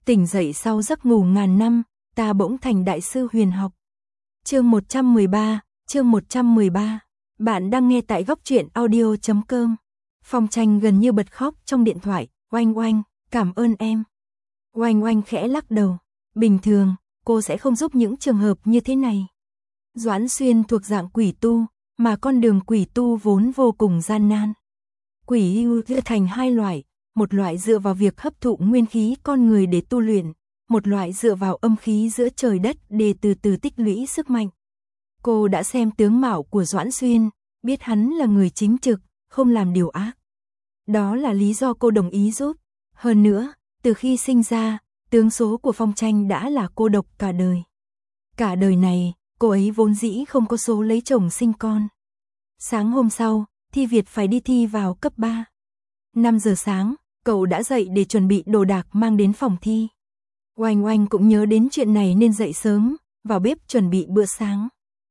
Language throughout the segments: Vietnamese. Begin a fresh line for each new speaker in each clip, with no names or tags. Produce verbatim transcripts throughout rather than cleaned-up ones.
Tỉnh dậy sau giấc ngủ ngàn năm, ta bỗng thành đại sư huyền học. Chương một trăm mười ba, chương một trăm mười ba. Bạn đang nghe tại góc truyện audio chấm com. Phong Tranh gần như bật khóc trong điện thoại, "Oanh oanh, cảm ơn em." Oanh oanh khẽ lắc đầu, "Bình thường, cô sẽ không giúp những trường hợp như thế này." Doãn Xuyên thuộc dạng quỷ tu, mà con đường quỷ tu vốn vô cùng gian nan. Quỷ hưu chia thành hai loại, một loại dựa vào việc hấp thụ nguyên khí con người để tu luyện, một loại dựa vào âm khí giữa trời đất để từ từ tích lũy sức mạnh. Cô đã xem tướng mạo của Doãn Xuyên, biết hắn là người chính trực, không làm điều ác. Đó là lý do cô đồng ý giúp. Hơn nữa, từ khi sinh ra, tướng số của Phong Tranh đã là cô độc cả đời. Cả đời này, cô ấy vốn dĩ không có số lấy chồng sinh con. Sáng hôm sau, Thi Việt phải đi thi vào cấp ba. năm giờ sáng, cậu đã dậy để chuẩn bị đồ đạc mang đến phòng thi. Oanh oanh cũng nhớ đến chuyện này nên dậy sớm, vào bếp chuẩn bị bữa sáng.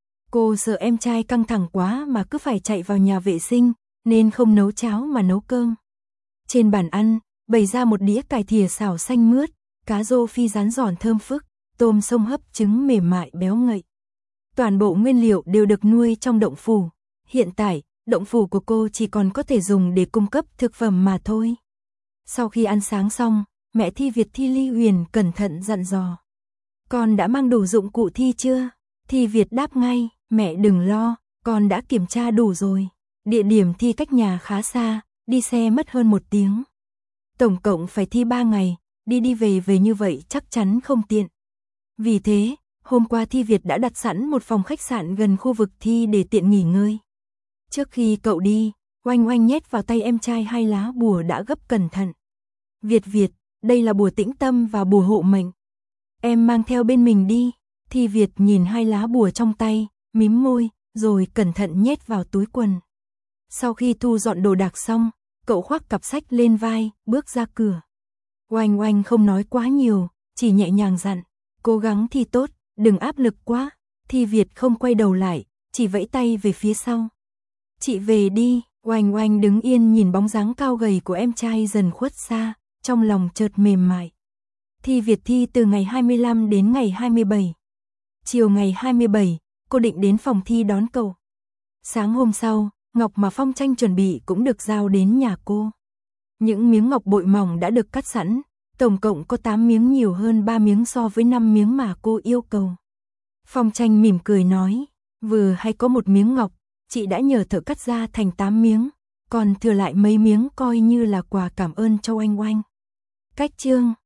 Cô sợ em trai căng thẳng quá mà cứ phải chạy vào nhà vệ sinh, nên không nấu cháo mà nấu cơm. Trên bàn ăn, bày ra một đĩa cải thìa xào xanh mướt, cá rô phi rán giòn thơm phức, tôm sông hấp trứng mềm mại béo ngậy. Toàn bộ nguyên liệu đều được nuôi trong động phủ. Hiện tại, động phủ của cô chỉ còn có thể dùng để cung cấp thực phẩm mà thôi. Sau khi ăn sáng xong, mẹ Thi Việt Thi Ly Huyền cẩn thận dặn dò. "Con đã mang đủ dụng cụ thi chưa?" Thi Việt đáp ngay, "Mẹ đừng lo, con đã kiểm tra đủ rồi. Địa điểm thi cách nhà khá xa, đi xe mất hơn một tiếng. Tổng cộng phải thi ba ngày, đi đi về về như vậy chắc chắn không tiện." Vì thế, hôm qua Thi Việt đã đặt sẵn một phòng khách sạn gần khu vực thi để tiện nghỉ ngơi. Trước khi cậu đi, Oanh oanh nhét vào tay em trai hai lá bùa đã gấp cẩn thận. "Việt Việt, đây là bùa tĩnh tâm và bùa hộ mệnh. Em mang theo bên mình đi." Thi Việt nhìn hai lá bùa trong tay, mím môi, rồi cẩn thận nhét vào túi quần. Sau khi thu dọn đồ đạc xong, cậu khoác cặp sách lên vai, bước ra cửa. Oanh oanh không nói quá nhiều, chỉ nhẹ nhàng dặn, "Cố gắng thi tốt, đừng áp lực quá." Thi Việt không quay đầu lại, chỉ vẫy tay về phía sau. "Chị về đi." Oanh oanh đứng yên nhìn bóng dáng cao gầy của em trai dần khuất xa, trong lòng chợt mềm mại. Thi Việt thi từ ngày hai mươi lăm đến ngày hai mươi bảy. Chiều ngày hai mươi bảy, cô định đến phòng thi đón cậu. Sáng hôm sau, ngọc mà Phong Tranh chuẩn bị cũng được giao đến nhà cô. Những miếng ngọc bội mỏng đã được cắt sẵn, tổng cộng có tám miếng, nhiều hơn ba miếng so với năm miếng mà cô yêu cầu. Phong Tranh mỉm cười nói, "Vừa hay có một miếng ngọc, chị đã nhờ thợ cắt ra thành tám miếng, còn thừa lại mấy miếng coi như là quà cảm ơn cho Oanh oanh." Cách chương